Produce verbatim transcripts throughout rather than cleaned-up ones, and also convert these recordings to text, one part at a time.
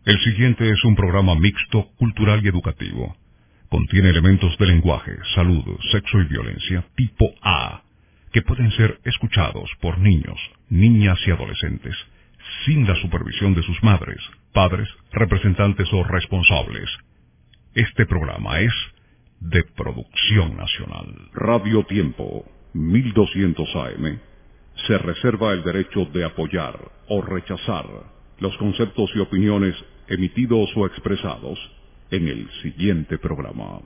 El siguiente es un programa mixto, cultural y educativo. Contiene elementos de lenguaje, salud, sexo y violencia tipo A, que pueden ser escuchados por niños, niñas y adolescentes, sin la supervisión de sus madres, padres, representantes o responsables. Este programa es de producción nacional. Radio Tiempo, mil doscientos A M, se reserva el derecho de apoyar o rechazar los conceptos y opiniones emitidos o expresados en el siguiente programa.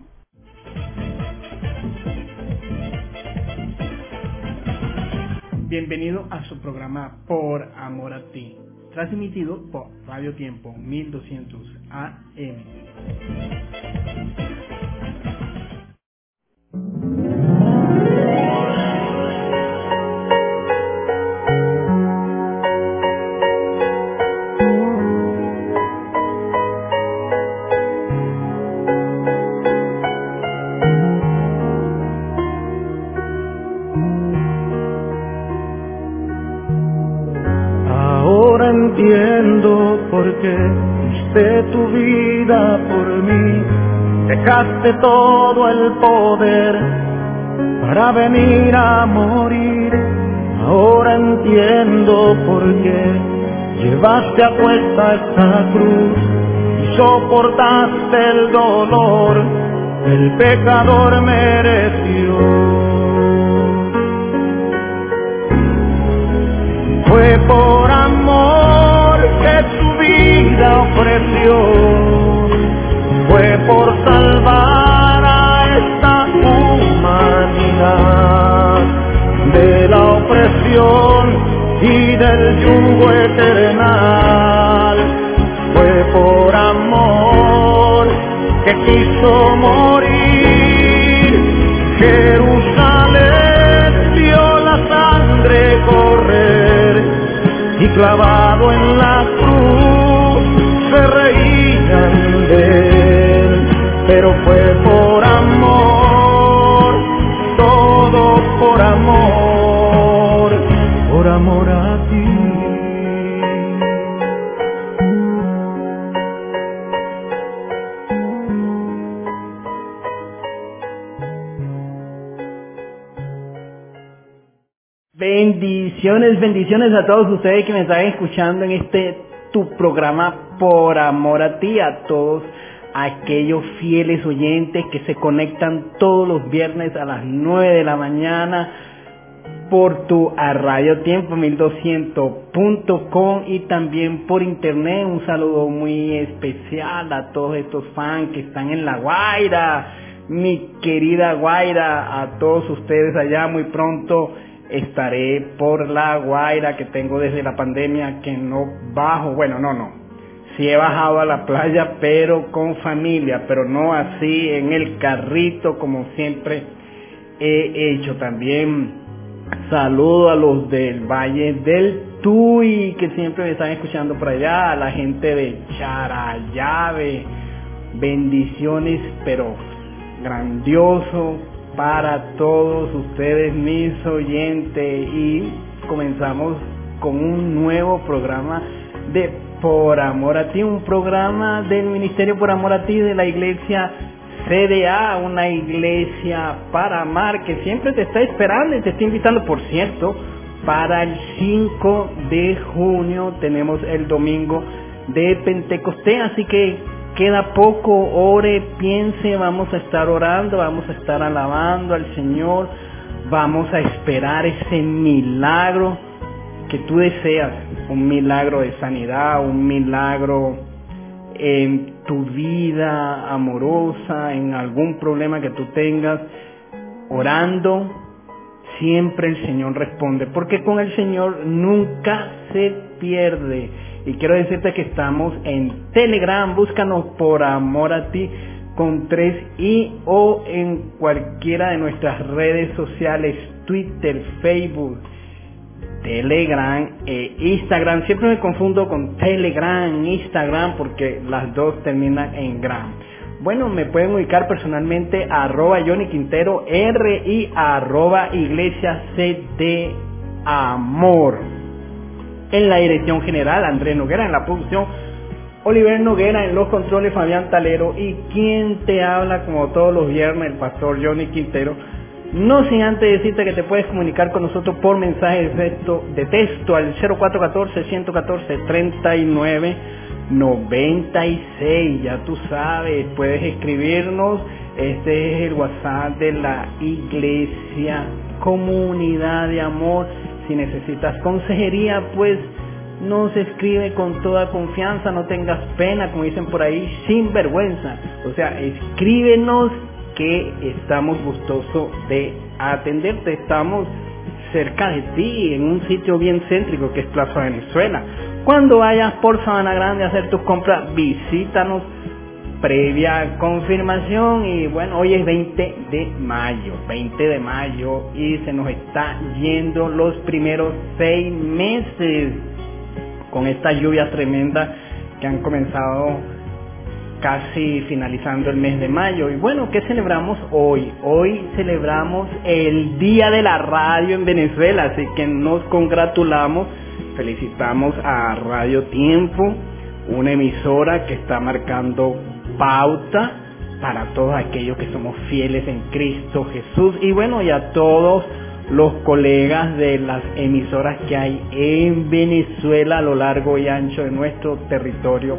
Bienvenido a su programa Por Amor a Ti, transmitido por Radio Tiempo mil doscientos A M. Entiendo por qué diste tu vida por mí, dejaste todo el poder para venir a morir. Ahora entiendo por qué llevaste a cuesta esta cruz y soportaste el dolor que el pecador mereció. Fue por amor que su vida ofreció, fue por salvar a esta humanidad de la opresión y del yugo eternal. Fue por amor que quiso morir. Jerusalén vio la sangre correr y clavado en la cruz se reían de él, pero fue por amor, todo por amor, por amor a ti. Bendiciones, bendiciones a todos ustedes que me están escuchando en este tu programa Por Amor a Ti, a todos aquellos fieles oyentes que se conectan todos los viernes a las nueve de la mañana por tu a Radio Tiempo mil doscientos punto com y también por internet. Un saludo muy especial a todos estos fans que están en La Guaira, mi querida Guaira, a todos ustedes allá. Muy pronto estaré por La Guaira, que tengo desde la pandemia que no bajo, bueno, no, no, sí he bajado a la playa, pero con familia, pero no así en el carrito como siempre he hecho. También saludo a los del Valle del Tuy, que siempre me están escuchando por allá, a la gente de Charallave, bendiciones, pero grandioso para todos ustedes, mis oyentes, y comenzamos con un nuevo programa de Por Amor a Ti, un programa del Ministerio Por Amor a Ti de la Iglesia C D A, una iglesia para amar que siempre te está esperando y te está invitando. Por cierto, para el cinco de junio tenemos el domingo de Pentecostés, así que queda poco, ore, piense, vamos a estar orando, vamos a estar alabando al Señor, vamos a esperar ese milagro que tú deseas, un milagro de sanidad, un milagro en tu vida amorosa, en algún problema que tú tengas. Orando, siempre el Señor responde, porque con el Señor nunca se pierde. Y quiero decirte que estamos en Telegram, búscanos Por Amor a Ti con tres i o en cualquiera de nuestras redes sociales, Twitter, Facebook, Telegram e Instagram. Siempre me confundo con Telegram, Instagram, porque las dos terminan en gram. Bueno, me pueden ubicar personalmente a arroba Johnny Quintero R y arroba Iglesia C D Amor. En la dirección general, Andrés Noguera. En la producción, Oliver Noguera en los controles, Fabián Talero, y quien te habla como todos los viernes, el pastor Johnny Quintero. No sin antes decirte que te puedes comunicar con nosotros por mensaje de texto, de texto al cero cuatro uno cuatro, uno uno cuatro, tres nueve nueve seis. Ya tú sabes, puedes escribirnos. Este es el WhatsApp de la Iglesia Comunidad de Amor. Si necesitas consejería, pues nos escribe con toda confianza, no tengas pena, como dicen por ahí, sin vergüenza. O sea, escríbenos que estamos gustosos de atenderte. Estamos cerca de ti, en un sitio bien céntrico que es Plaza Venezuela. Cuando vayas por Sabana Grande a hacer tus compras, visítanos previa confirmación. Y bueno, hoy es veinte de mayo, veinte de mayo, y se nos está yendo los primeros seis meses con estas lluvias tremendas que han comenzado casi finalizando el mes de mayo. Y bueno, ¿qué celebramos hoy? Hoy celebramos el Día de la Radio en Venezuela, así que nos congratulamos, felicitamos a Radio Tiempo, una emisora que está marcando pauta para todos aquellos que somos fieles en Cristo Jesús, y bueno, y a todos los colegas de las emisoras que hay en Venezuela a lo largo y ancho de nuestro territorio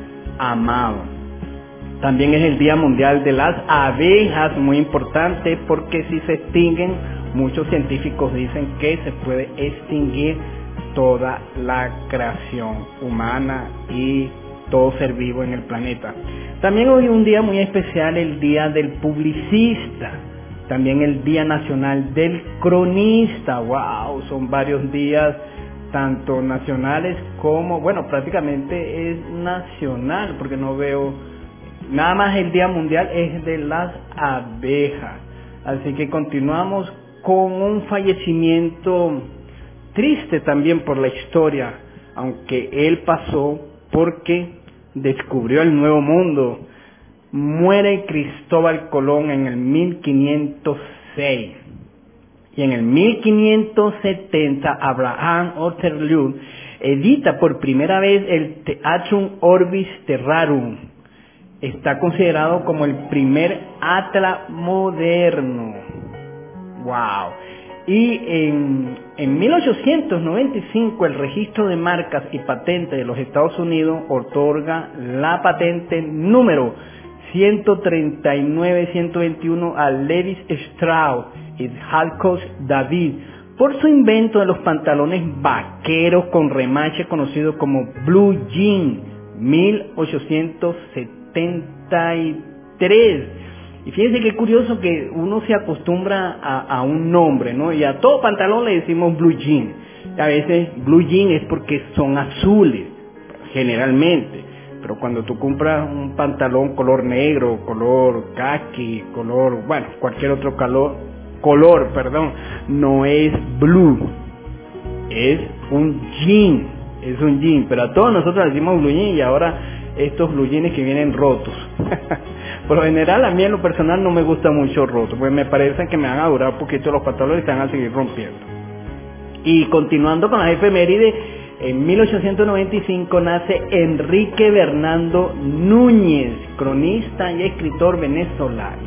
amado. También es el Día Mundial de las Abejas, muy importante, porque si se extinguen, muchos científicos dicen que se puede extinguir toda la creación humana y todo ser vivo en el planeta. También hoy un día muy especial, el Día del Publicista. También el Día Nacional del Cronista. ¡Wow! Son varios días, tanto nacionales como, bueno, prácticamente es nacional, porque no veo nada más. El Día Mundial es de las Abejas. Así que continuamos con un fallecimiento triste también por la historia, aunque él pasó porque descubrió el Nuevo Mundo. Muere Cristóbal Colón en el mil quinientos seis, y en el mil quinientos setenta Abraham Oterlund edita por primera vez el Theatrum Orbis Terrarum. Está considerado como el primer atlas moderno. Wow. Y en, en mil ochocientos noventa y cinco el Registro de Marcas y Patentes de los Estados Unidos otorga la patente número ciento treinta y nueve ciento veintiuno a Levi Strauss y Jacques David por su invento de los pantalones vaqueros con remache conocido como Blue Jean, mil ochocientos setenta y tres. Y fíjense qué curioso que uno se acostumbra a, a un nombre, ¿no? Y a todo pantalón le decimos Blue Jean. A veces Blue Jean es porque son azules, generalmente. Pero cuando tú compras un pantalón color negro, color khaki, color, bueno, cualquier otro color, color, perdón, no es blue, es un jean, es un jean. Pero a todos nosotros decimos blue jean, y ahora estos blue jeans que vienen rotos. Por lo general, a mí en lo personal no me gusta mucho roto, pues me parece que me van a durar un poquito los pantalones y se van a seguir rompiendo. Y continuando con las efemérides, en mil ochocientos noventa y cinco nace Enrique Bernardo Núñez, cronista y escritor venezolano.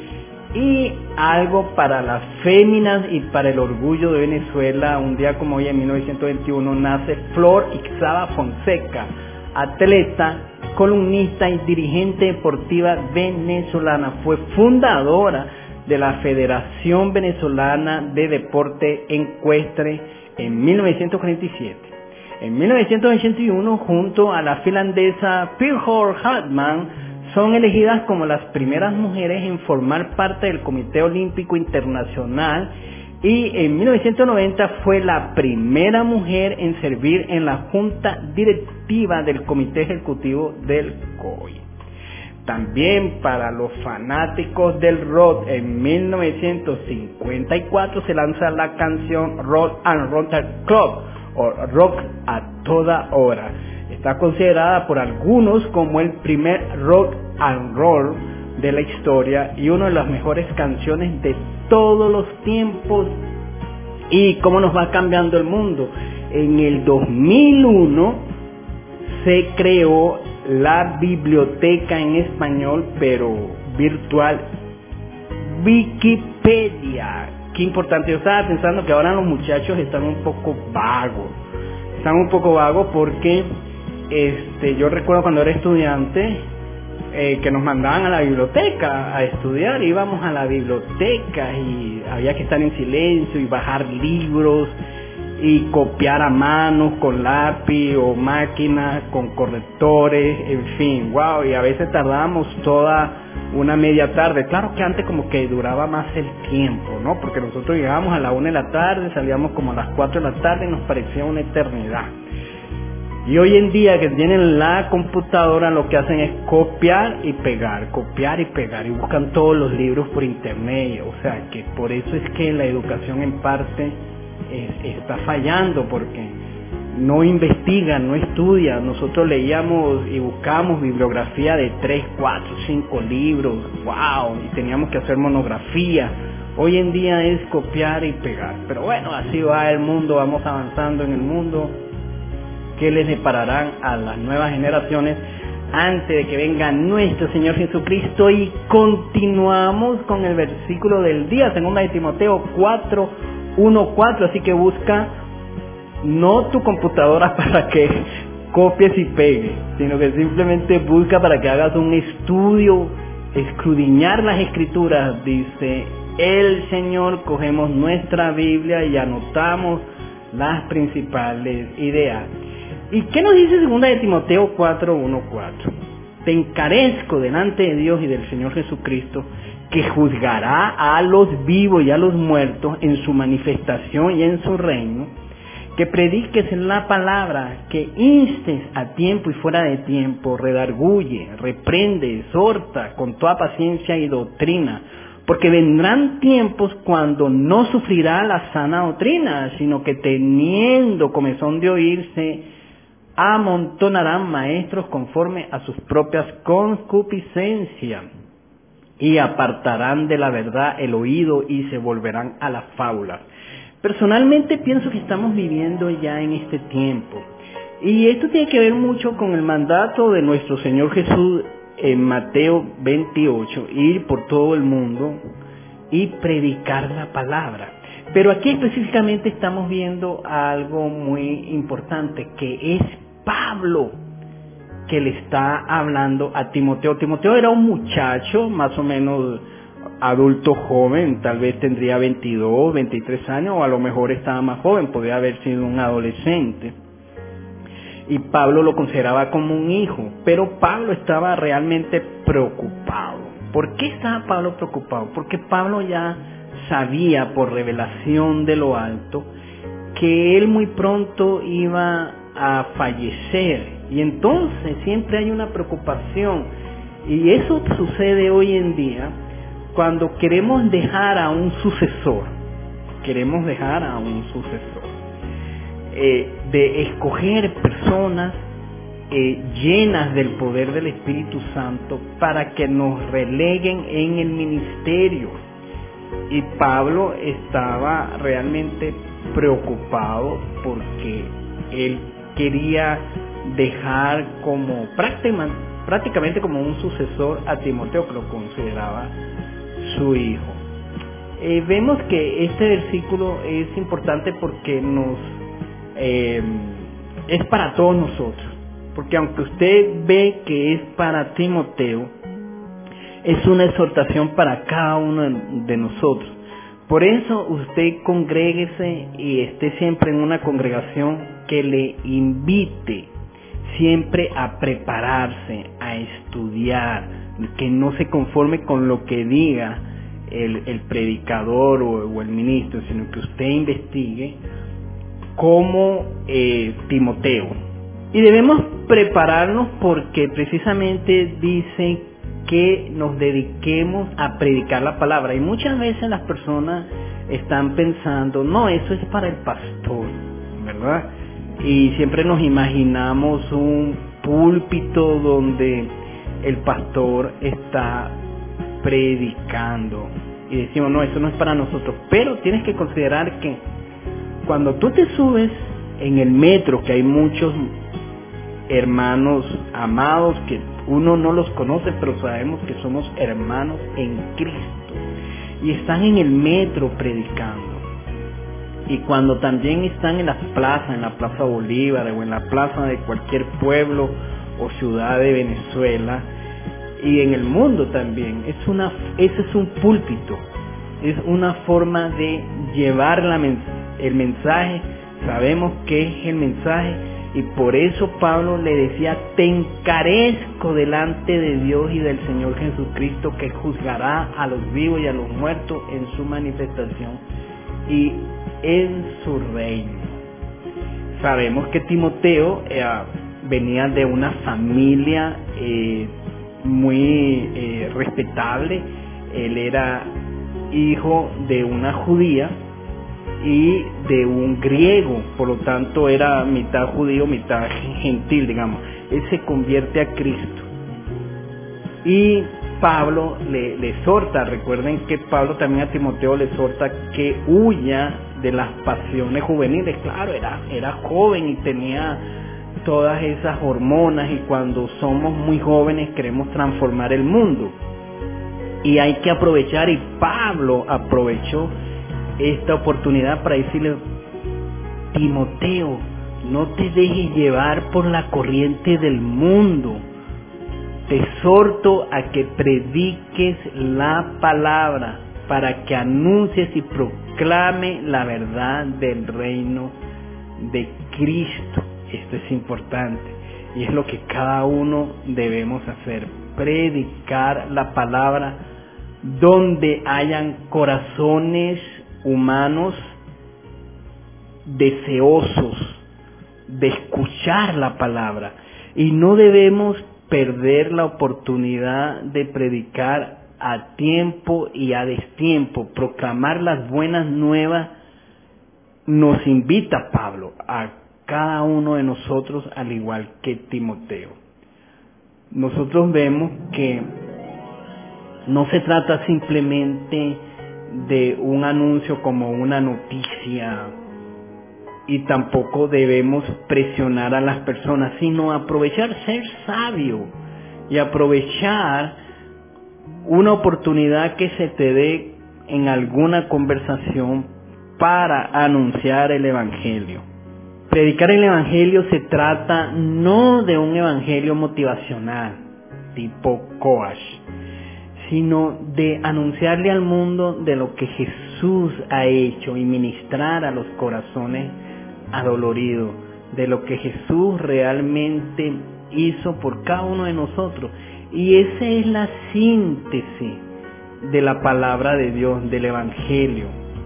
Y algo para las féminas y para el orgullo de Venezuela, un día como hoy en mil novecientos veintiuno nace Flor Ixaba Fonseca, atleta, columnista y dirigente deportiva venezolana. Fue fundadora de la Federación Venezolana de Deporte Ecuestre en mil novecientos cuarenta y siete. En mil novecientos ochenta y uno, junto a la finlandesa Pirjor Hartman, son elegidas como las primeras mujeres en formar parte del Comité Olímpico Internacional, y en mil novecientos noventa fue la primera mujer en servir en la Junta Directiva del Comité Ejecutivo del C O I. También para los fanáticos del rock, en mil novecientos cincuenta y cuatro se lanza la canción Rock and Roll Club, o Rock a Toda Hora. Está considerada por algunos como el primer rock and roll de la historia y una de las mejores canciones de todos los tiempos. Y cómo nos va cambiando el mundo. En el dos mil uno se creó la biblioteca en español, pero virtual, Wikipedia. Qué importante. Yo estaba pensando que ahora los muchachos están un poco vagos. Están un poco vagos porque este, yo recuerdo cuando era estudiante eh, que nos mandaban a la biblioteca a estudiar. Íbamos a la biblioteca y había que estar en silencio y bajar libros y copiar a mano con lápiz o máquina, con correctores, en fin, wow, y a veces tardábamos toda una media tarde. Claro que antes como que duraba más el tiempo, ¿no? Porque nosotros llegábamos a la una de la tarde, salíamos como a las cuatro de la tarde y nos parecía una eternidad. Y hoy en día que tienen la computadora, lo que hacen es copiar y pegar, copiar y pegar, y buscan todos los libros por internet. O sea, que por eso es que la educación en parte es, está fallando, porque no investigan, no estudian. Nosotros leíamos y buscábamos bibliografía de tres, cuatro, cinco libros, wow, y teníamos que hacer monografía. Hoy en día es copiar y pegar. Pero bueno, así va el mundo, vamos avanzando en el mundo. ¿Qué les depararán a las nuevas generaciones antes de que venga nuestro Señor Jesucristo? Y continuamos con el versículo del día, segunda de Timoteo cuatro, uno, cuatro. Así que busca no tu computadora para que copies y pegues, sino que simplemente busca para que hagas un estudio, escudriñar las escrituras. Dice el Señor, cogemos nuestra Biblia y anotamos las principales ideas. ¿Y qué nos dice segunda de Timoteo cuatro, uno, cuatro? Te encarezco delante de Dios y del Señor Jesucristo, que juzgará a los vivos y a los muertos en su manifestación y en su reino, que prediques la palabra, que instes a tiempo y fuera de tiempo, redarguye, reprende, exhorta con toda paciencia y doctrina, porque vendrán tiempos cuando no sufrirá la sana doctrina, sino que teniendo comezón de oírse, amontonarán maestros conforme a sus propias concupiscencias, y apartarán de la verdad el oído y se volverán a las fábulas. Personalmente pienso que estamos viviendo ya en este tiempo, y esto tiene que ver mucho con el mandato de nuestro Señor Jesús en Mateo veintiocho, ir por todo el mundo y predicar la palabra. Pero aquí específicamente estamos viendo algo muy importante, que es Pablo que le está hablando a Timoteo. Timoteo era un muchacho más o menos adulto joven, tal vez tendría veintidós, veintitrés años, o a lo mejor estaba más joven, podría haber sido un adolescente. Y Pablo lo consideraba como un hijo, pero Pablo estaba realmente preocupado. ¿Por qué estaba Pablo preocupado? Porque Pablo ya sabía por revelación de lo alto que él muy pronto iba a fallecer, y entonces siempre hay una preocupación, y eso sucede hoy en día cuando queremos dejar a un sucesor, queremos dejar a un sucesor, eh, de escoger personas eh, llenas del poder del Espíritu Santo para que nos releguen en el ministerio. Y Pablo estaba realmente preocupado porque él quería dejar como prácticamente, prácticamente como un sucesor a Timoteo, que lo consideraba su hijo. Eh, vemos que este versículo es importante porque nos eh, es para todos nosotros, porque aunque usted ve que es para Timoteo, es una exhortación para cada uno de nosotros. Por eso usted congréguese y esté siempre en una congregación que le invite siempre a prepararse, a estudiar, que no se conforme con lo que diga el, el predicador o, o el ministro, sino que usted investigue como eh, Timoteo. Y debemos prepararnos porque precisamente dice que nos dediquemos a predicar la palabra. Y muchas veces las personas están pensando, no, eso es para el pastor, ¿verdad? Y siempre nos imaginamos un púlpito donde el pastor está predicando y decimos, no, eso no es para nosotros. Pero tienes que considerar que cuando tú te subes en el metro, que hay muchos hermanos amados que uno no los conoce, pero sabemos que somos hermanos en Cristo. Y están en el metro predicando. Y cuando también están en las plazas, en la Plaza Bolívar o en la plaza de cualquier pueblo o ciudad de Venezuela y en el mundo también, es una, ese es un púlpito, es una forma de llevar la, el mensaje. Sabemos qué es el mensaje y por eso Pablo le decía: te encarezco delante de Dios y del Señor Jesucristo, que juzgará a los vivos y a los muertos en su manifestación y en su reino. Sabemos que Timoteo eh, venía de una familia eh, muy eh, respetable. Él era hijo de una judía y de un griego, por lo tanto era mitad judío, mitad gentil, digamos. Él se convierte a Cristo y Pablo le, le exhorta. Recuerden que Pablo también a Timoteo le exhorta que huya de las pasiones juveniles. Claro, era, era joven y tenía todas esas hormonas, y cuando somos muy jóvenes queremos transformar el mundo y hay que aprovechar, y Pablo aprovechó esta oportunidad para decirle: Timoteo, no te dejes llevar por la corriente del mundo, te exhorto a que prediques la palabra, para que anuncies y proclame la verdad del reino de Cristo. Esto es importante y es lo que cada uno debemos hacer: predicar la palabra donde hayan corazones humanos deseosos de escuchar la palabra, y no debemos perder la oportunidad de predicar a tiempo y a destiempo. Proclamar las buenas nuevas nos invita Pablo a cada uno de nosotros, al igual que Timoteo. Nosotros vemos que no se trata simplemente de un anuncio como una noticia, y tampoco debemos presionar a las personas, sino aprovechar, ser sabio y aprovechar una oportunidad que se te dé en alguna conversación para anunciar el evangelio. Predicar el evangelio se trata no de un evangelio motivacional tipo coach, sino de anunciarle al mundo de lo que Jesús ha hecho y ministrar a los corazones adoloridos, de lo que Jesús realmente hizo por cada uno de nosotros. Y esa es la síntesis de la palabra de Dios, del evangelio.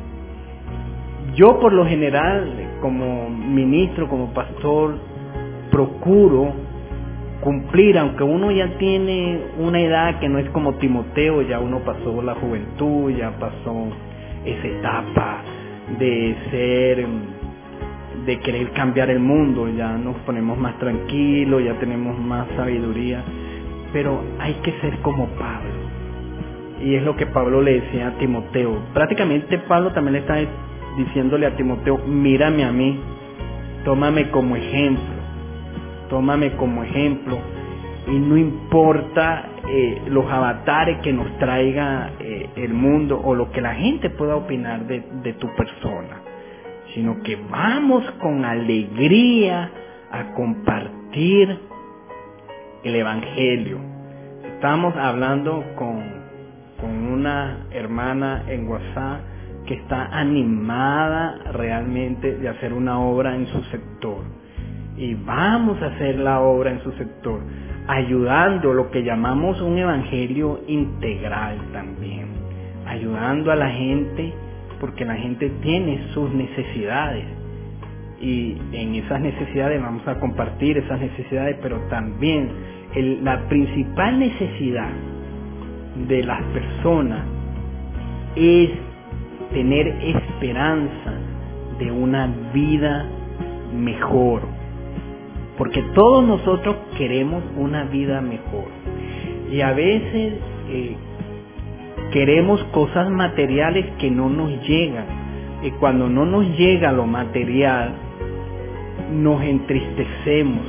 Yo por lo general, como ministro, como pastor, procuro cumplir, aunque uno ya tiene una edad que no es como Timoteo, ya uno pasó la juventud, ya pasó esa etapa de ser, de querer cambiar el mundo, ya nos ponemos más tranquilos, ya tenemos más sabiduría, pero hay que ser como Pablo. Y es lo que Pablo le decía a Timoteo. Prácticamente Pablo también le está diciéndole a Timoteo: mírame a mí, tómame como ejemplo, tómame como ejemplo, y no importa eh, los avatares que nos traiga eh, el mundo o lo que la gente pueda opinar de, de tu persona, sino que vamos con alegría a compartir el evangelio. Estamos hablando con, con una hermana en WhatsApp que está animada realmente de hacer una obra en su sector, y vamos a hacer la obra en su sector, ayudando, lo que llamamos un evangelio integral también, ayudando a la gente, porque la gente tiene sus necesidades, y en esas necesidades vamos a compartir esas necesidades, pero también el, la principal necesidad de las personas es tener esperanza de una vida mejor, porque todos nosotros queremos una vida mejor, y a veces eh, queremos cosas materiales que no nos llegan, y cuando no nos llega lo material nos entristecemos,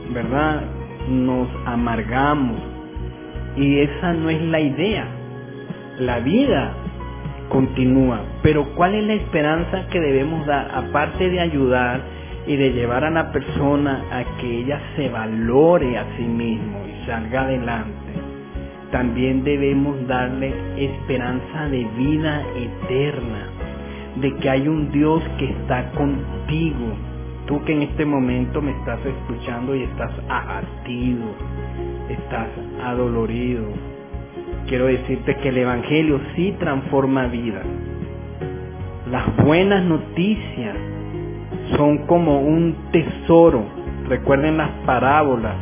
¿verdad? Nos amargamos. Y esa no es la idea. La vida continúa. Pero ¿cuál es la esperanza que debemos dar? Aparte de ayudar y de llevar a la persona a que ella se valore a sí mismo y salga adelante, también debemos darle esperanza de vida eterna, de que hay un Dios que está contigo. Tú que en este momento me estás escuchando y estás abatido, estás adolorido, quiero decirte que el Evangelio sí transforma vidas. Las buenas noticias son como un tesoro. Recuerden las parábolas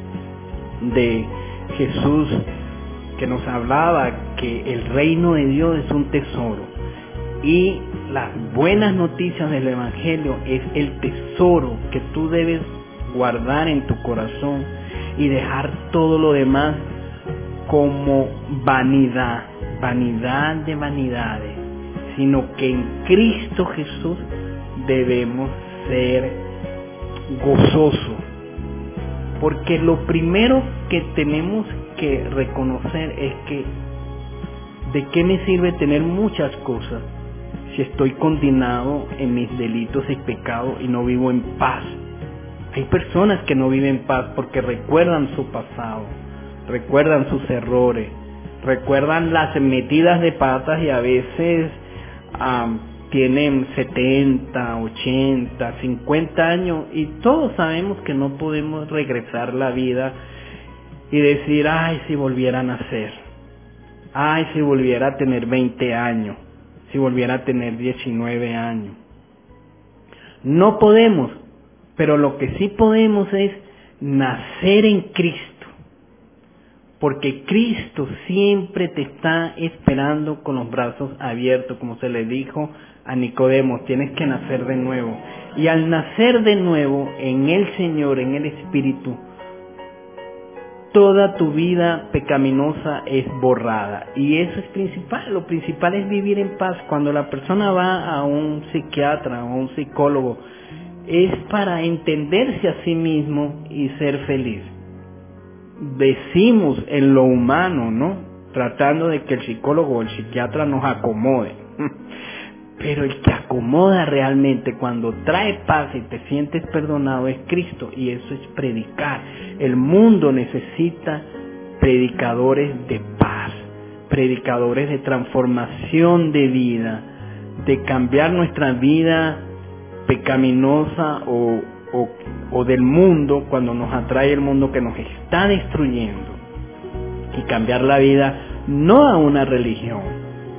de Jesús que nos hablaba que el reino de Dios es un tesoro. Y las buenas noticias del Evangelio es el tesoro que tú debes guardar en tu corazón y dejar todo lo demás como vanidad, vanidad de vanidades, sino que en Cristo Jesús debemos ser gozosos, porque lo primero que tenemos que reconocer es que ¿de qué me sirve tener muchas cosas si estoy condenado en mis delitos y pecados y no vivo en paz? Hay personas que no viven en paz porque recuerdan su pasado, recuerdan sus errores, recuerdan las metidas de patas y a veces um, tienen setenta, ochenta, cincuenta años y todos sabemos que no podemos regresar la vida y decir, ay, si volviera a nacer, ay, si volviera a tener veinte años, si volviera a tener diecinueve años. No podemos, pero lo que sí podemos es nacer en Cristo, porque Cristo siempre te está esperando con los brazos abiertos, como se le dijo a Nicodemo, tienes que nacer de nuevo. Y al nacer de nuevo en el Señor, en el Espíritu, toda tu vida pecaminosa es borrada. Y eso es principal. Lo principal es vivir en paz. Cuando la persona va a un psiquiatra o a un psicólogo, es para entenderse a sí mismo y ser feliz. Decimos en lo humano, ¿no? Tratando de que el psicólogo o el psiquiatra nos acomode. Pero el que acomoda realmente, cuando trae paz y te sientes perdonado, es Cristo, y eso es predicar. El mundo necesita predicadores de paz, predicadores de transformación de vida, de cambiar nuestra vida pecaminosa o, o, o del mundo, cuando nos atrae el mundo que nos está destruyendo, y cambiar la vida no a una religión,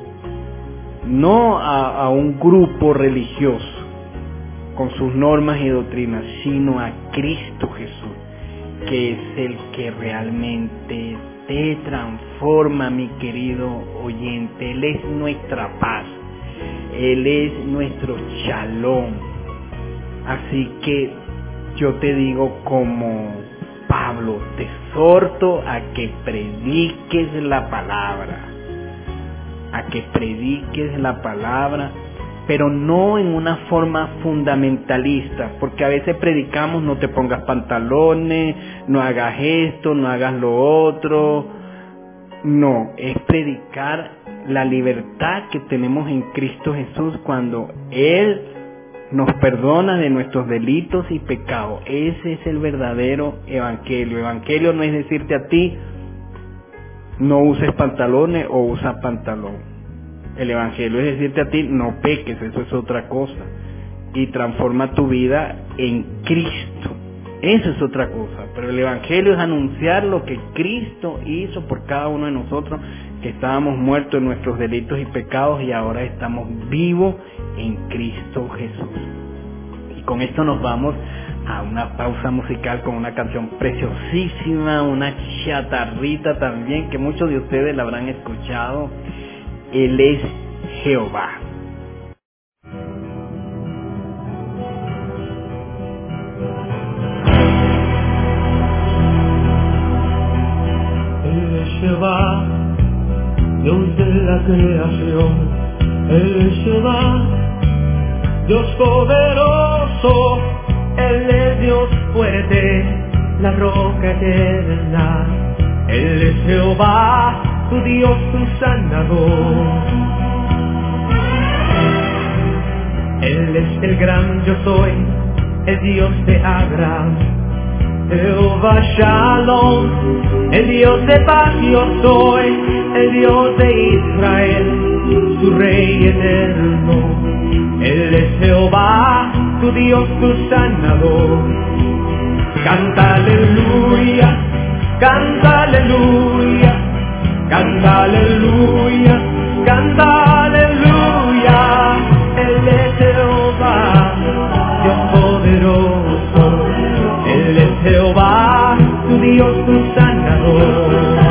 no a, a un grupo religioso con sus normas y doctrinas, sino a Cristo Jesús, que es el que realmente te transforma, mi querido oyente. Él es nuestra paz, Él es nuestro shalom. Así que yo te digo como Pablo, te exhorto a que prediques la palabra, a que prediques la palabra, pero no en una forma fundamentalista, porque a veces predicamos, no te pongas pantalones, no hagas esto, no hagas lo otro. No, es predicar la libertad que tenemos en Cristo Jesús cuando Él nos perdona de nuestros delitos y pecados. Ese es el verdadero evangelio. Evangelio no es decirte a ti, no uses pantalones o usa pantalón. El evangelio es decirte a ti, no peques, eso es otra cosa. Y transforma tu vida en Cristo. Eso es otra cosa. Pero el evangelio es anunciar lo que Cristo hizo por cada uno de nosotros, que estábamos muertos en nuestros delitos y pecados y ahora estamos vivos en Cristo Jesús. Y con esto nos vamos a una pausa musical con una canción preciosísima, una chatarrita también, que muchos de ustedes la habrán escuchado. Él es Jehová. Él es Jehová, Dios de la creación. Él es Jehová, Dios poderoso. Él es Dios fuerte, la roca eterna. Él es Jehová, tu Dios, tu sanador. Él es el gran yo soy, el Dios de Abraham. Jehová Shalom, el Dios de paz yo soy, el Dios de Israel, su Rey eterno. Él es Jehová, tu Dios, tu sanador. Canta aleluya, canta aleluya, canta aleluya, canta aleluya. Él es Jehová, Dios poderoso. Él es Jehová, tu Dios, tu sanador.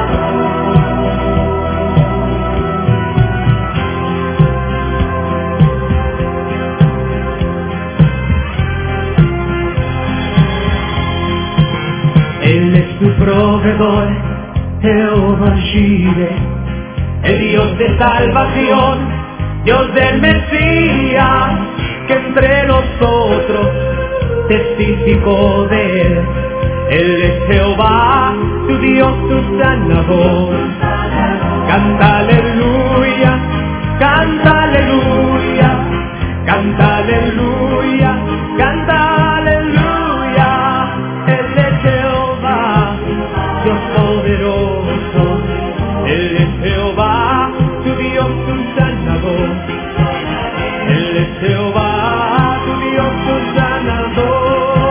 Él es tu proveedor, Jehová Jireh, el Dios de salvación, Dios del Mesías, que entre nosotros testificó de él. Él es Jehová, tu Dios, tu sanador. Canta aleluya, canta aleluya, canta aleluya, canta aleluya. Él es Jehová, Dios poderoso. Él es Jehová, tu Dios, tu sanador. Él es Jehová, tu Dios, tu sanador.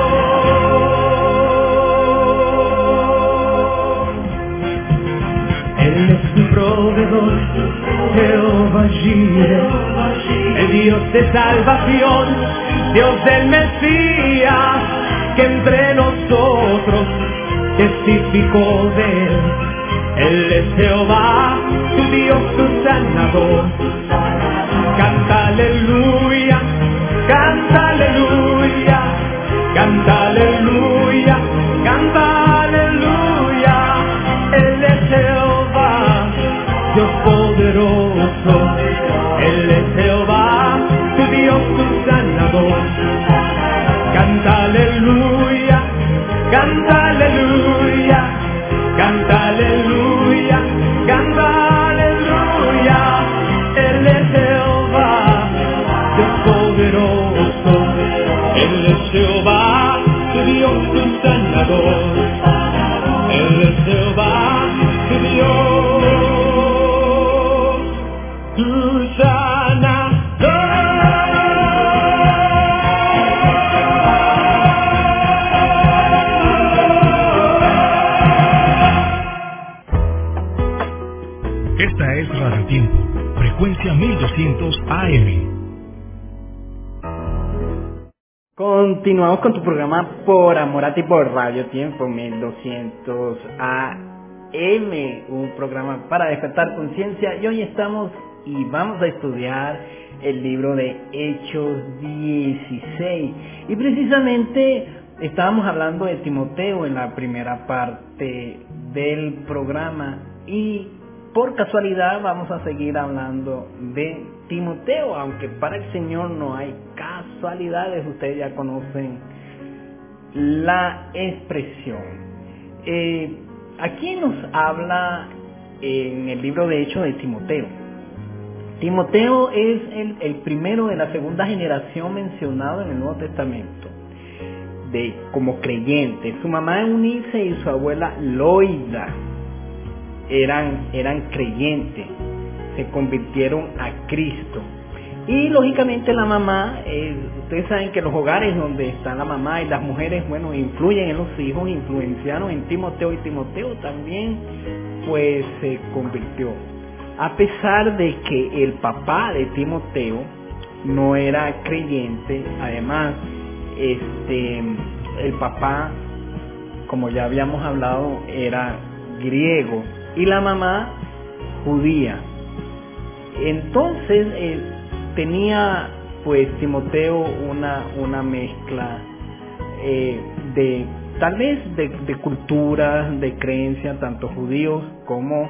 Él es tu proveedor, Jehová Jireh, el Dios de salvación, Dios del Mesías, que entre nosotros testificó de él. Él es Jehová, tu Dios, tu sanador. Canta aleluya, canta aleluya, canta aleluya, canta aleluya. Él es Jehová, Dios poderoso. Él es Jehová, tu Dios, tu sanador. Canta aleluya, canta aleluya, canta aleluya, canta aleluya. Él es Jehová, Dios poderoso. Él es Jehová, tu Dios, tu sanador. Él es Jehová, tu Dios, tu sanador. Esta es Radio Tiempo, frecuencia mil doscientos A M. Continuamos con tu programa Por Amor a Ti por Radio Tiempo mil doscientos A M, un programa para despertar conciencia, y hoy estamos y vamos a estudiar el libro de Hechos dieciséis, y precisamente estábamos hablando de Timoteo en la primera parte del programa, y por casualidad vamos a seguir hablando de Timoteo, aunque para el Señor no hay casualidades. Ustedes ya conocen la expresión. Eh, aquí nos habla en el libro de Hechos de Timoteo. Timoteo es el, el primero de la segunda generación mencionado en el Nuevo Testamento de como creyente. Su mamá Eunice y su abuela Loida eran, eran creyentes, se convirtieron a Cristo. Y lógicamente la mamá, eh, ustedes saben que los hogares donde está la mamá y las mujeres, bueno, influyen en los hijos, influenciaron en Timoteo, y Timoteo también pues se convirtió. A pesar de que el papá de Timoteo no era creyente, además este el papá, como ya habíamos hablado, era griego y la mamá judía. Entonces eh, tenía pues Timoteo una, una mezcla eh, de tal vez de, de culturas, de creencias, tanto judíos como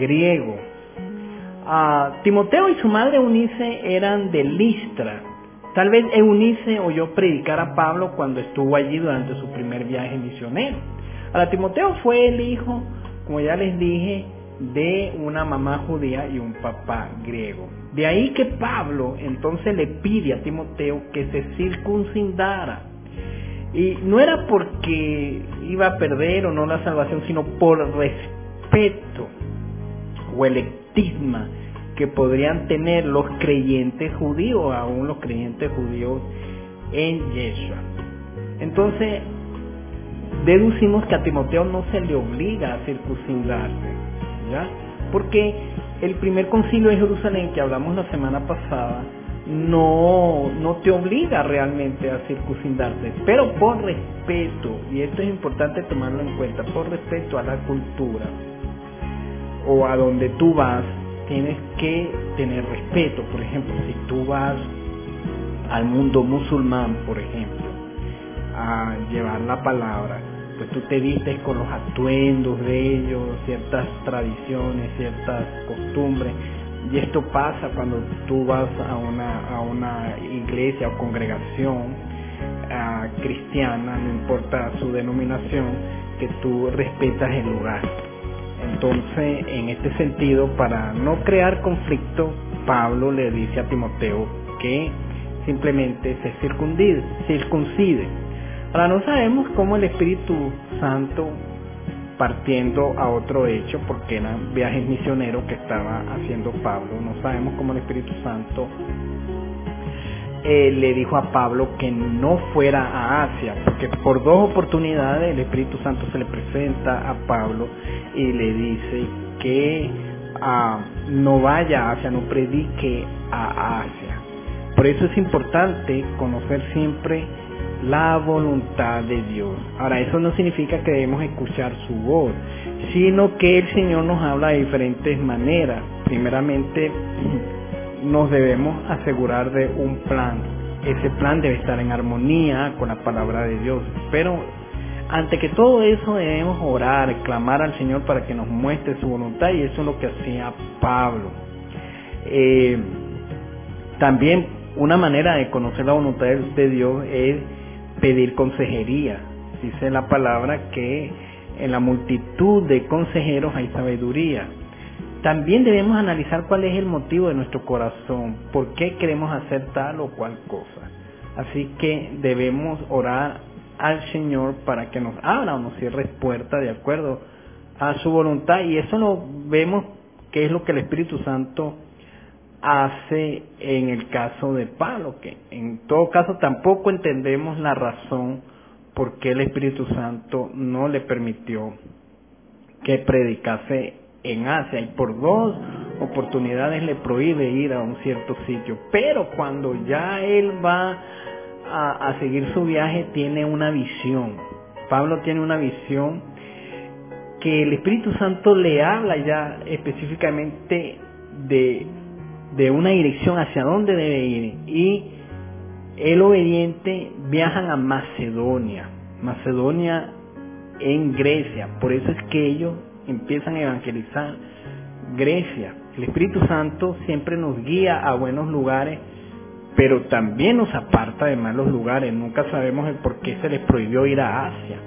griegos. Uh, Timoteo y su madre Eunice eran de Listra, Tal vez Eunice oyó predicar a Pablo cuando estuvo allí durante su primer viaje misionero. Ahora, Timoteo fue el hijo, como ya les dije, de una mamá judía y un papá griego. De ahí que Pablo entonces le pide a Timoteo que se circuncidara. Y no era porque iba a perder o no la salvación, sino por respeto o el estigma que podrían tener los creyentes judíos, aún los creyentes judíos en Yeshua. Entonces, deducimos que a Timoteo no se le obliga a circuncidarse, ¿ya? Porque el primer concilio de Jerusalén que hablamos la semana pasada no, no te obliga realmente a circuncidarse, pero por respeto, y esto es importante tomarlo en cuenta, por respeto a la cultura o a donde tú vas, tienes que tener respeto. Por ejemplo, si tú vas al mundo musulmán, por ejemplo, a llevar la palabra, pues tú te vistes con los atuendos de ellos, ciertas tradiciones, ciertas costumbres, y esto pasa cuando tú vas a una, a una iglesia o congregación uh, cristiana, no importa su denominación, que tú respetas el lugar. Entonces, en este sentido, para no crear conflicto, Pablo le dice a Timoteo que simplemente se circuncide. circuncide. Ahora, no sabemos cómo el Espíritu Santo, partiendo a otro hecho, porque eran viajes misioneros que estaba haciendo Pablo, no sabemos cómo el Espíritu Santo eh, le dijo a Pablo que no fuera a Asia, porque por dos oportunidades el Espíritu Santo se le presenta a Pablo y le dice que uh, no vaya a Asia, no predique a Asia. Por eso es importante conocer siempre la voluntad de Dios. Ahora, eso no significa que debemos escuchar su voz, sino que el Señor nos habla de diferentes maneras. Primeramente, nos debemos asegurar de un plan. Ese plan debe estar en armonía con la palabra de Dios. Pero, ante que todo eso, debemos orar, clamar al Señor para que nos muestre su voluntad, y eso es lo que hacía Pablo. Eh, también, una manera de conocer la voluntad de Dios es pedir consejería. Dice la palabra que en la multitud de consejeros hay sabiduría. También debemos analizar cuál es el motivo de nuestro corazón, por qué queremos hacer tal o cual cosa. Así que debemos orar al Señor para que nos abra o nos cierre puertas de acuerdo a su voluntad, y eso lo vemos que es lo que el Espíritu Santo hace en el caso de Pablo, que en todo caso tampoco entendemos la razón por qué el Espíritu Santo no le permitió que predicase en Asia, y por dos oportunidades le prohíbe ir a un cierto sitio. Pero cuando ya él va a, a seguir su viaje, tiene una visión. Pablo tiene una visión que el Espíritu Santo le habla ya específicamente de de una dirección hacia dónde debe ir, y el obediente viajan a Macedonia, Macedonia en Grecia. Por eso es que ellos empiezan a evangelizar Grecia. El Espíritu Santo siempre nos guía a buenos lugares, pero también nos aparta de malos lugares. Nunca sabemos el por qué se les prohibió ir a Asia.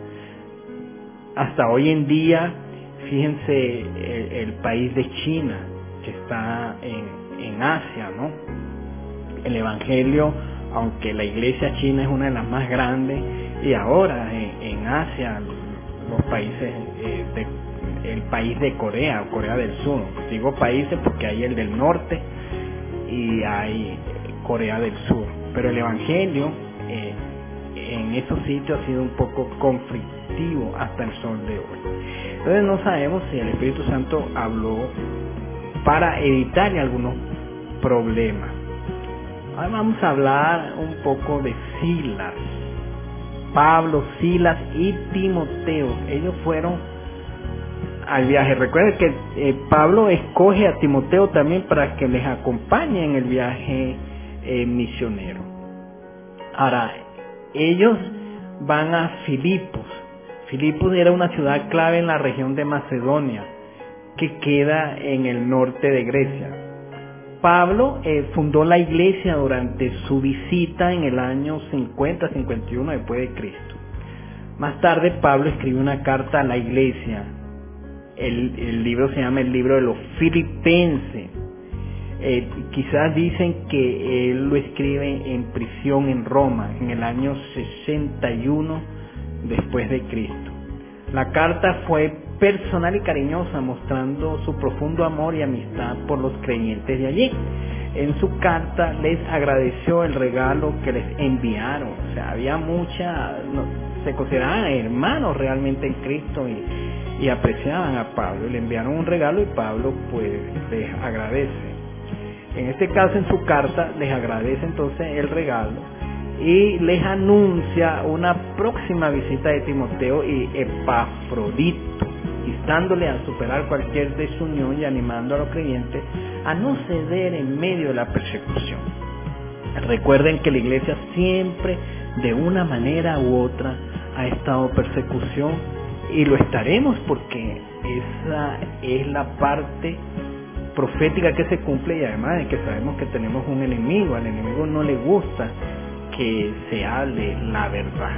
Hasta hoy en día, fíjense, el, el país de China, que está en en Asia, ¿no? El Evangelio, aunque la iglesia china es una de las más grandes, y ahora en, en Asia, los países, eh, de, el país de Corea, Corea del Sur, digo países porque hay el del norte y hay Corea del Sur, pero el Evangelio eh, en esos sitios ha sido un poco conflictivo hasta el sol de hoy. Entonces no sabemos si el Espíritu Santo habló para evitar algunos problemas. Ahora vamos a hablar un poco de Silas. Pablo, Silas y Timoteo. Ellos fueron al viaje. Recuerden que eh, Pablo escoge a Timoteo también para que les acompañe en el viaje eh, misionero. Ahora, ellos van a Filipos. Filipos era una ciudad clave en la región de Macedonia, que queda en el norte de Grecia. Pablo eh, fundó la iglesia durante su visita en el año cincuenta a cincuenta y uno después de Cristo. Más tarde Pablo escribió una carta a la iglesia. El, el libro se llama el libro de los Filipenses. Eh, quizás dicen que él lo escribe en prisión en Roma en el año sesenta y uno después de Cristo. La carta fue personal y cariñosa, mostrando su profundo amor y amistad por los creyentes de allí. En su carta les agradeció el regalo que les enviaron. O sea, había mucha, no, se consideraban hermanos realmente en Cristo y, y apreciaban a Pablo. Le enviaron un regalo y Pablo pues les agradece. En este caso, en su carta, les agradece entonces el regalo y les anuncia una próxima visita de Timoteo y Epafrodito, instándole a superar cualquier desunión y animando a los creyentes a no ceder en medio de la persecución. Recuerden que la iglesia siempre, de una manera u otra, ha estado en persecución y lo estaremos porque esa es la parte profética que se cumple y además de que sabemos que tenemos un enemigo. Al enemigo no le gusta que se hable la verdad.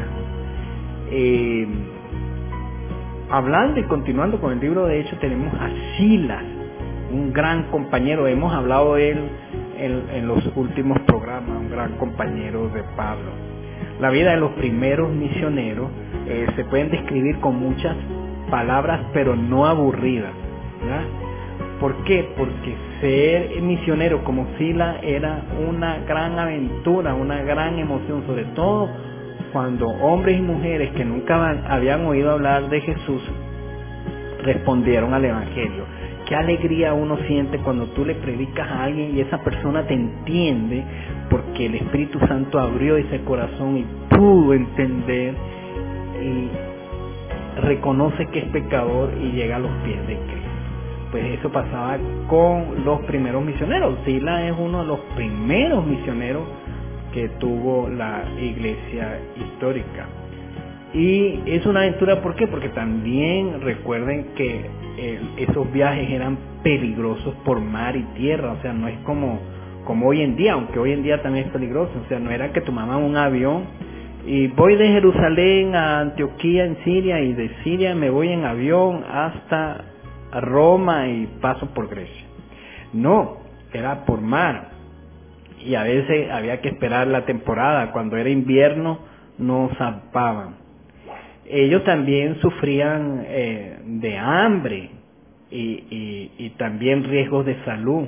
Eh, hablando y continuando con el libro de Hechos, tenemos a Silas, un gran compañero. Hemos hablado de él en, en los últimos programas, un gran compañero de Pablo. La vida de los primeros misioneros eh, se pueden describir con muchas palabras, pero no aburridas, ¿verdad? ¿Por qué? Porque ser misionero como Silas era una gran aventura, una gran emoción, sobre todo cuando hombres y mujeres que nunca habían oído hablar de Jesús respondieron al Evangelio. Qué alegría uno siente cuando tú le predicas a alguien y esa persona te entiende porque el Espíritu Santo abrió ese corazón y pudo entender y reconoce que es pecador y llega a los pies de Cristo. Pues eso pasaba con los primeros misioneros. Silas es uno de los primeros misioneros que tuvo la iglesia histórica. Y es una aventura, ¿por qué? Porque también recuerden que eh, esos viajes eran peligrosos por mar y tierra. O sea, no es como, como hoy en día, aunque hoy en día también es peligroso. O sea, no era que tomaban un avión y voy de Jerusalén a Antioquía en Siria y de Siria me voy en avión hasta a Roma y paso por Grecia. No, era por mar y a veces había que esperar la temporada. Cuando era invierno no zarpaban. Ellos también sufrían eh, de hambre y, y, y también riesgos de salud.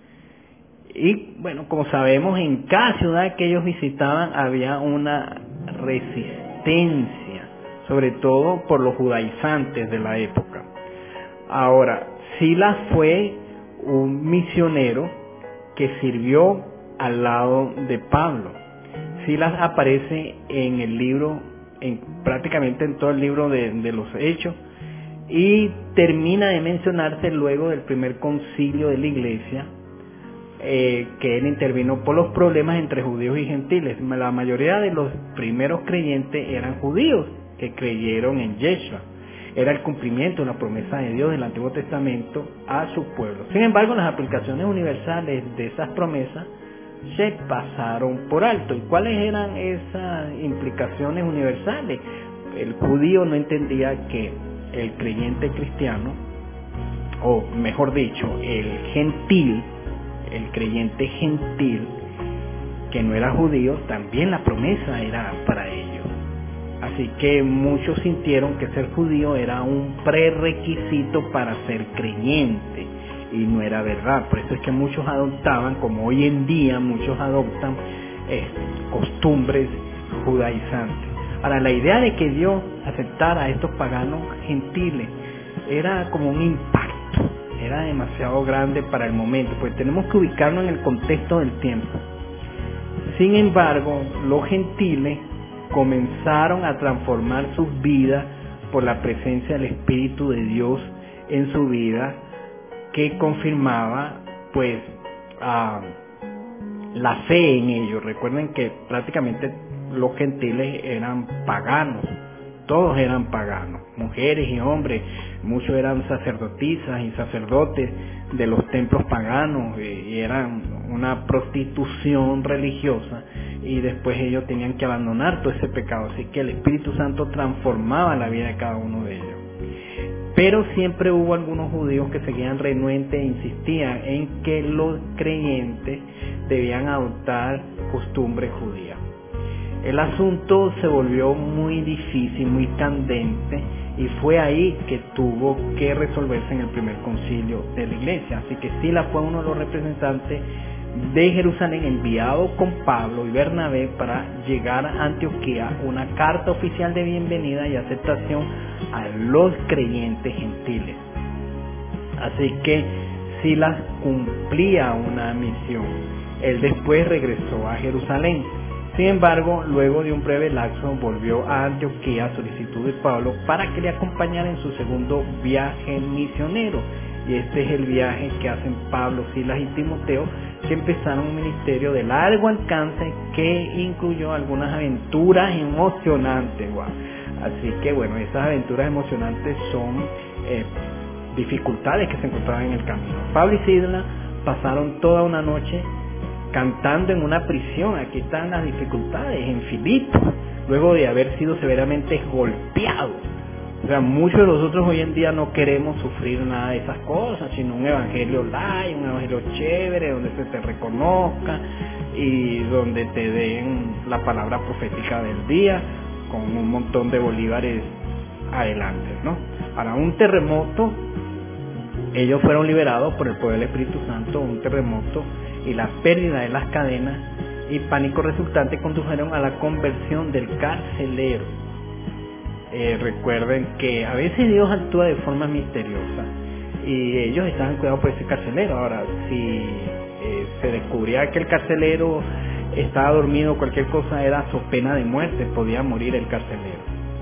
Y bueno, como sabemos, en cada ciudad que ellos visitaban había una resistencia, sobre todo por los judaizantes de la época. Ahora, Silas fue un misionero que sirvió al lado de Pablo. Silas aparece en el libro, en, prácticamente en todo el libro de, de los Hechos, y termina de mencionarse luego del primer concilio de la iglesia, eh, que él intervino por los problemas entre judíos y gentiles. La mayoría de los primeros creyentes eran judíos que creyeron en Yeshua. Era el cumplimiento de la promesa de Dios del Antiguo Testamento a su pueblo. Sin embargo, las aplicaciones universales de esas promesas se pasaron por alto. ¿Y cuáles eran esas implicaciones universales? El judío no entendía que el creyente cristiano, o mejor dicho, el gentil, el creyente gentil, que no era judío, también la promesa era para ellos. Así que muchos sintieron que ser judío era un prerequisito para ser creyente, y no era verdad. Por eso es que muchos adoptaban, como hoy en día muchos adoptan eh, costumbres judaizantes. Ahora, la idea de que Dios aceptara a estos paganos gentiles era como un impacto, era demasiado grande para el momento, pues tenemos que ubicarnos en el contexto del tiempo. Sin embargo, los gentiles comenzaron a transformar sus vidas por la presencia del Espíritu de Dios en su vida, que confirmaba pues uh, la fe en ellos. Recuerden que prácticamente los gentiles eran paganos, todos eran paganos, mujeres y hombres, muchos eran sacerdotisas y sacerdotes de los templos paganos, y eran una prostitución religiosa, y después ellos tenían que abandonar todo ese pecado, así que el Espíritu Santo transformaba la vida de cada uno de ellos. Pero siempre hubo algunos judíos que seguían renuentes e insistían en que los creyentes debían adoptar costumbres judías. El asunto se volvió muy difícil, muy candente, y fue ahí que tuvo que resolverse en el primer concilio de la iglesia. Así que Silas fue uno de los representantes de Jerusalén enviado con Pablo y Bernabé para llegar a Antioquía una carta oficial de bienvenida y aceptación a los creyentes gentiles. Así que Silas cumplía una misión. Él después regresó a Jerusalén. Sin embargo, luego de un breve lapso volvió a Antioquía a solicitud de Pablo para que le acompañara en su segundo viaje misionero. Y este es el viaje que hacen Pablo, Silas y Timoteo, que empezaron un ministerio de largo alcance que incluyó algunas aventuras emocionantes. Wow. Así que bueno, esas aventuras emocionantes son eh, dificultades que se encontraban en el camino. Pablo y Silas pasaron toda una noche cantando en una prisión. Aquí están las dificultades, en Filipo, luego de haber sido severamente golpeados. O sea, muchos de nosotros hoy en día no queremos sufrir nada de esas cosas, sino un evangelio light, un evangelio chévere, donde se te reconozca y donde te den la palabra profética del día, con un montón de bolívares adelante, ¿no? Para un terremoto, ellos fueron liberados por el poder del Espíritu Santo. Un terremoto y la pérdida de las cadenas y pánico resultante condujeron a la conversión del carcelero. Eh, recuerden que a veces Dios actúa de forma misteriosa y ellos estaban cuidados por ese carcelero. Ahora, si eh, se descubría que el carcelero estaba dormido o cualquier cosa, era so pena de muerte, podía morir el carcelero.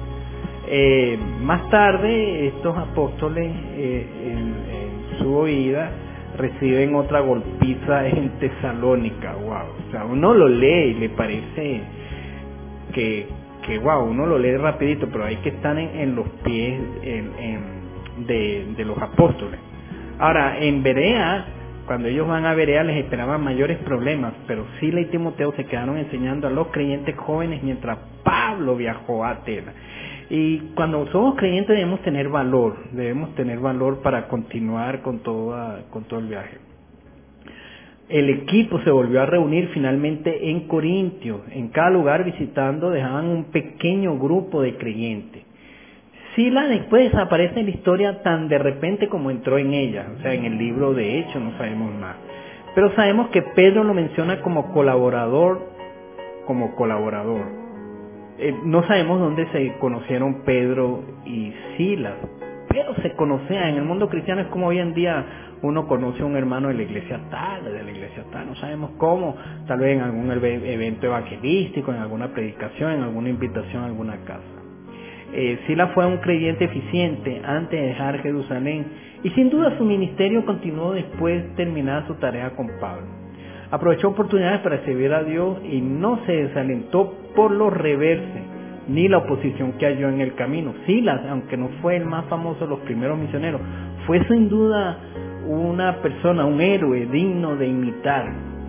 Eh, más tarde, estos apóstoles eh, en, en su oída reciben otra golpiza en Tesalónica. Wow, o sea, uno lo lee y le parece que, que wow, uno lo lee rapidito, pero hay que estar en, en los pies en, en, de, de los apóstoles. Ahora, en Berea, cuando ellos van a Berea les esperaban mayores problemas, pero Silas y Timoteo se quedaron enseñando a los creyentes jóvenes mientras Pablo viajó a Atenas. Y cuando somos creyentes debemos tener valor, debemos tener valor para continuar con, toda, con todo el viaje. El equipo se volvió a reunir finalmente en Corintio. En cada lugar visitando dejaban un pequeño grupo de creyentes. Silas después desaparece en la historia tan de repente como entró en ella, o sea, en el libro de Hechos no sabemos más. Pero sabemos que Pedro lo menciona como colaborador, como colaborador. Eh, no sabemos dónde se conocieron Pedro y Silas, pero se conocían. En el mundo cristiano es como hoy en día uno conoce a un hermano de la iglesia tal, de la iglesia tal, no sabemos cómo, tal vez en algún evento evangelístico, en alguna predicación, en alguna invitación a alguna casa. Eh, Silas fue un creyente eficiente antes de dejar Jerusalén y sin duda su ministerio continuó después de terminar su tarea con Pablo. Aprovechó oportunidades para servir a Dios y no se desalentó por los reverses ni la oposición que halló en el camino. Silas, aunque no fue el más famoso de los primeros misioneros, fue sin duda una persona, un héroe digno de imitar.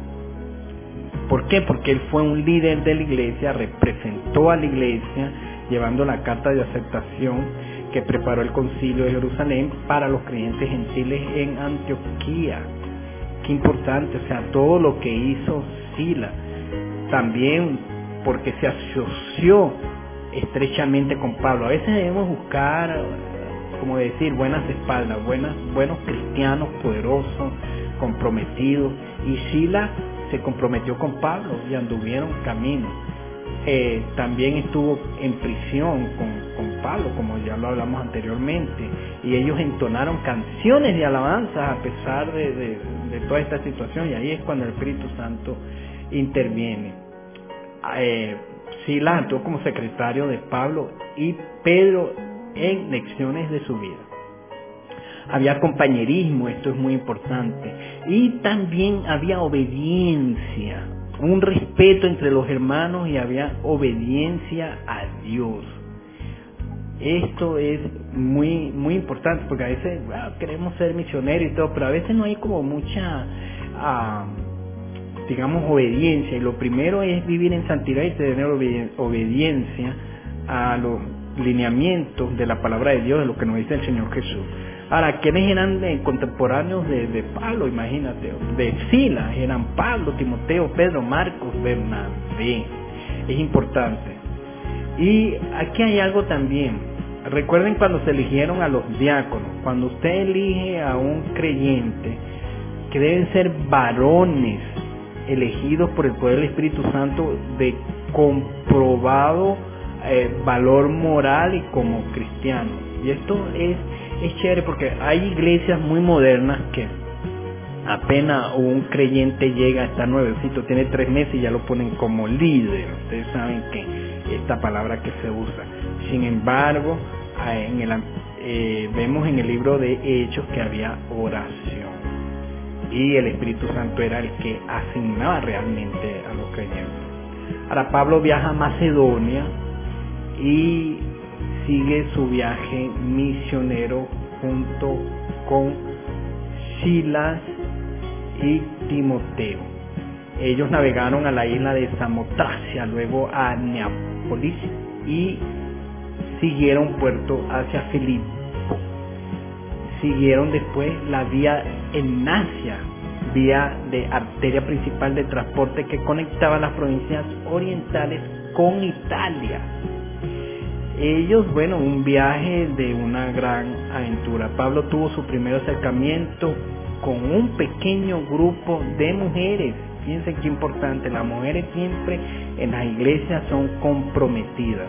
¿Por qué? Porque él fue un líder de la iglesia, representó a la iglesia llevando la carta de aceptación que preparó el concilio de Jerusalén para los creyentes gentiles en Antioquía. Qué importante, o sea, todo lo que hizo Silas, también porque se asoció estrechamente con Pablo. A veces debemos buscar, como decir, buenas espaldas, buenas, buenos cristianos poderosos, comprometidos, y Silas se comprometió con Pablo y anduvieron camino. Eh, también estuvo en prisión con, con Pablo, como ya lo hablamos anteriormente, y ellos entonaron canciones de alabanza a pesar de, de, de toda esta situación, y ahí es cuando el Espíritu Santo interviene. Eh, Silas actuó como secretario de Pablo y Pedro en lecciones de su vida. Había compañerismo, esto es muy importante, y también había obediencia, un respeto entre los hermanos, y había obediencia a Dios. Esto es muy muy importante, porque a veces bueno, queremos ser misioneros y todo, pero a veces no hay como mucha, uh, digamos, obediencia. Y lo primero es vivir en santidad y tener obedi- obediencia a los lineamientos de la palabra de Dios, de lo que nos dice el Señor Jesús. Ahora, ¿quiénes eran de, contemporáneos de, de Pablo? Imagínate, de Silas, eran Pablo, Timoteo, Pedro, Marcos, Bernabé. Es importante. Y aquí hay algo también. Recuerden cuando se eligieron a los diáconos, cuando usted elige a un creyente, que deben ser varones elegidos por el poder del Espíritu Santo de comprobado eh, valor moral y como cristianos. Y esto es, es chévere porque hay iglesias muy modernas que apenas un creyente llega, está nuevecito, tiene tres meses y ya lo ponen como líder. Ustedes saben que esta palabra que se usa. Sin embargo, en el, eh, vemos en el libro de Hechos que había oración y el Espíritu Santo era el que asignaba realmente a los creyentes. Ahora Pablo viaja a Macedonia y sigue su viaje misionero junto con Silas y Timoteo. Ellos navegaron a la isla de Samotracia, luego a Neápolis y siguieron puerto hacia Filipo. Siguieron después la vía en Asia, vía de arteria principal de transporte que conectaba las provincias orientales con Italia. Ellos, bueno, un viaje de una gran aventura. Pablo tuvo su primer acercamiento con un pequeño grupo de mujeres. Fíjense qué importante, las mujeres siempre en las iglesias son comprometidas.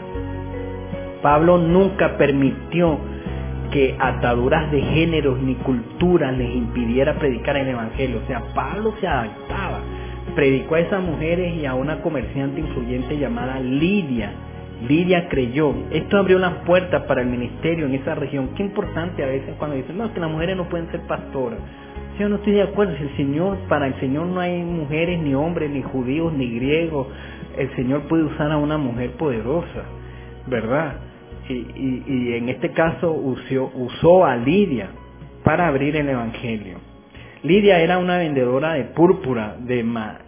Pablo nunca permitió que ataduras de géneros ni culturas les impidiera predicar el evangelio. O sea, Pablo se adaptaba, predicó a esas mujeres y a una comerciante influyente llamada Lidia. Lidia creyó. Esto abrió las puertas para el ministerio en esa región. Qué importante a veces cuando dicen, no, que las mujeres no pueden ser pastoras. Yo no estoy de acuerdo. Si el Señor, para el Señor no hay mujeres, ni hombres, ni judíos, ni griegos. El Señor puede usar a una mujer poderosa, ¿verdad? Y, y, y en este caso usó, usó a Lidia para abrir el evangelio. Lidia era una vendedora de púrpura, de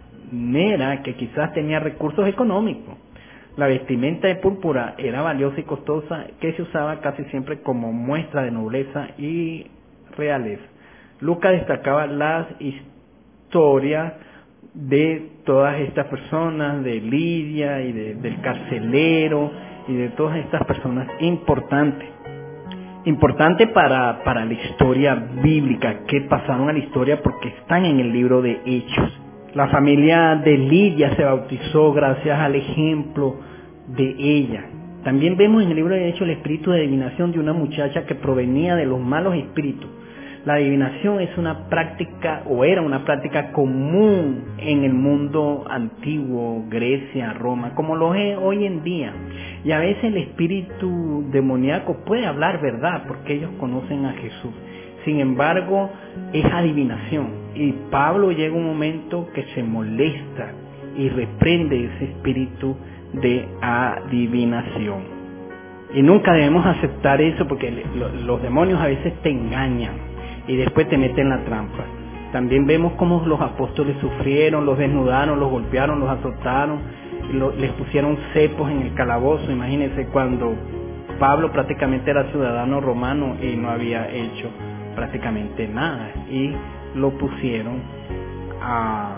manera que quizás tenía recursos económicos. La vestimenta de púrpura era valiosa y costosa, que se usaba casi siempre como muestra de nobleza y realeza. Lucas destacaba las historias de todas estas personas, de Lidia y de, del carcelero y de todas estas personas importantes. Importante para, para la historia bíblica, que pasaron a la historia porque están en el libro de Hechos. La familia de Lidia se bautizó gracias al ejemplo de ella. También vemos en el libro de Hechos el espíritu de adivinación de una muchacha que provenía de los malos espíritus. La adivinación es una práctica, o era una práctica común en el mundo antiguo, Grecia, Roma, como lo es hoy en día. Y a veces el espíritu demoníaco puede hablar verdad, porque ellos conocen a Jesús. Sin embargo, es adivinación. Y Pablo llega un momento que se molesta y reprende ese espíritu de adivinación. Y nunca debemos aceptar eso, porque los demonios a veces te engañan y después te meten en la trampa. También vemos cómo los apóstoles sufrieron, los desnudaron, los golpearon, los azotaron, lo, les pusieron cepos en el calabozo. Imagínense cuando Pablo prácticamente era ciudadano romano y no había hecho prácticamente nada, y lo pusieron a,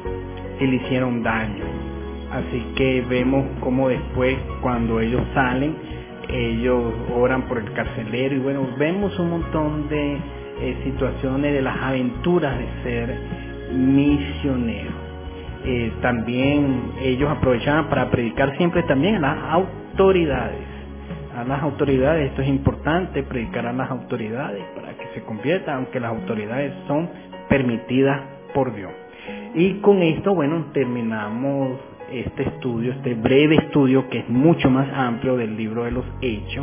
y le hicieron daño. Así que vemos cómo después, cuando ellos salen, ellos oran por el carcelero, y bueno, vemos un montón de eh, situaciones de las aventuras de ser misioneros. Eh, también ellos aprovechaban para predicar siempre también a las autoridades. A las autoridades, esto es importante, predicar a las autoridades para que se conviertan, aunque las autoridades son permitidas por Dios. Y con esto, bueno, terminamos este estudio, este breve estudio que es mucho más amplio del libro de los Hechos.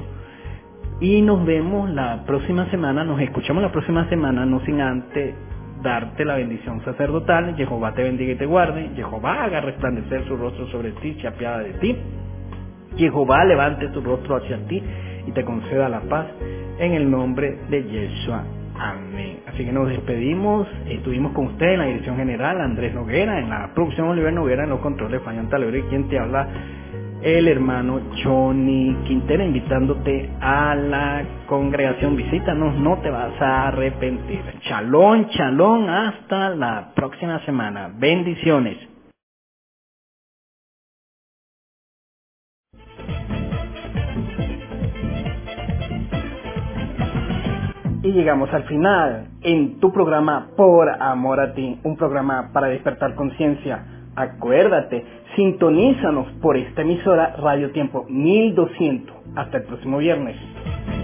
Y nos vemos la próxima semana, nos escuchamos la próxima semana, no sin antes darte la bendición sacerdotal. Jehová te bendiga y te guarde. Jehová haga resplandecer su rostro sobre ti, se apiade de ti. Jehová levante su rostro hacia ti y te conceda la paz en el nombre de Yeshua. Amén. Así que nos despedimos. Estuvimos con usted en la dirección general, Andrés Noguera, en la producción Oliver Noguera, en los controles Fabián Talavera, y quien te habla, el hermano Johnny Quintero, invitándote a la congregación. Visítanos, no te vas a arrepentir. Shalom, shalom, hasta la próxima semana. Bendiciones. Y llegamos al final en tu programa Por Amor a Ti, un programa para despertar conciencia. Acuérdate, sintonízanos por esta emisora Radio Tiempo mil doscientos. Hasta el próximo viernes.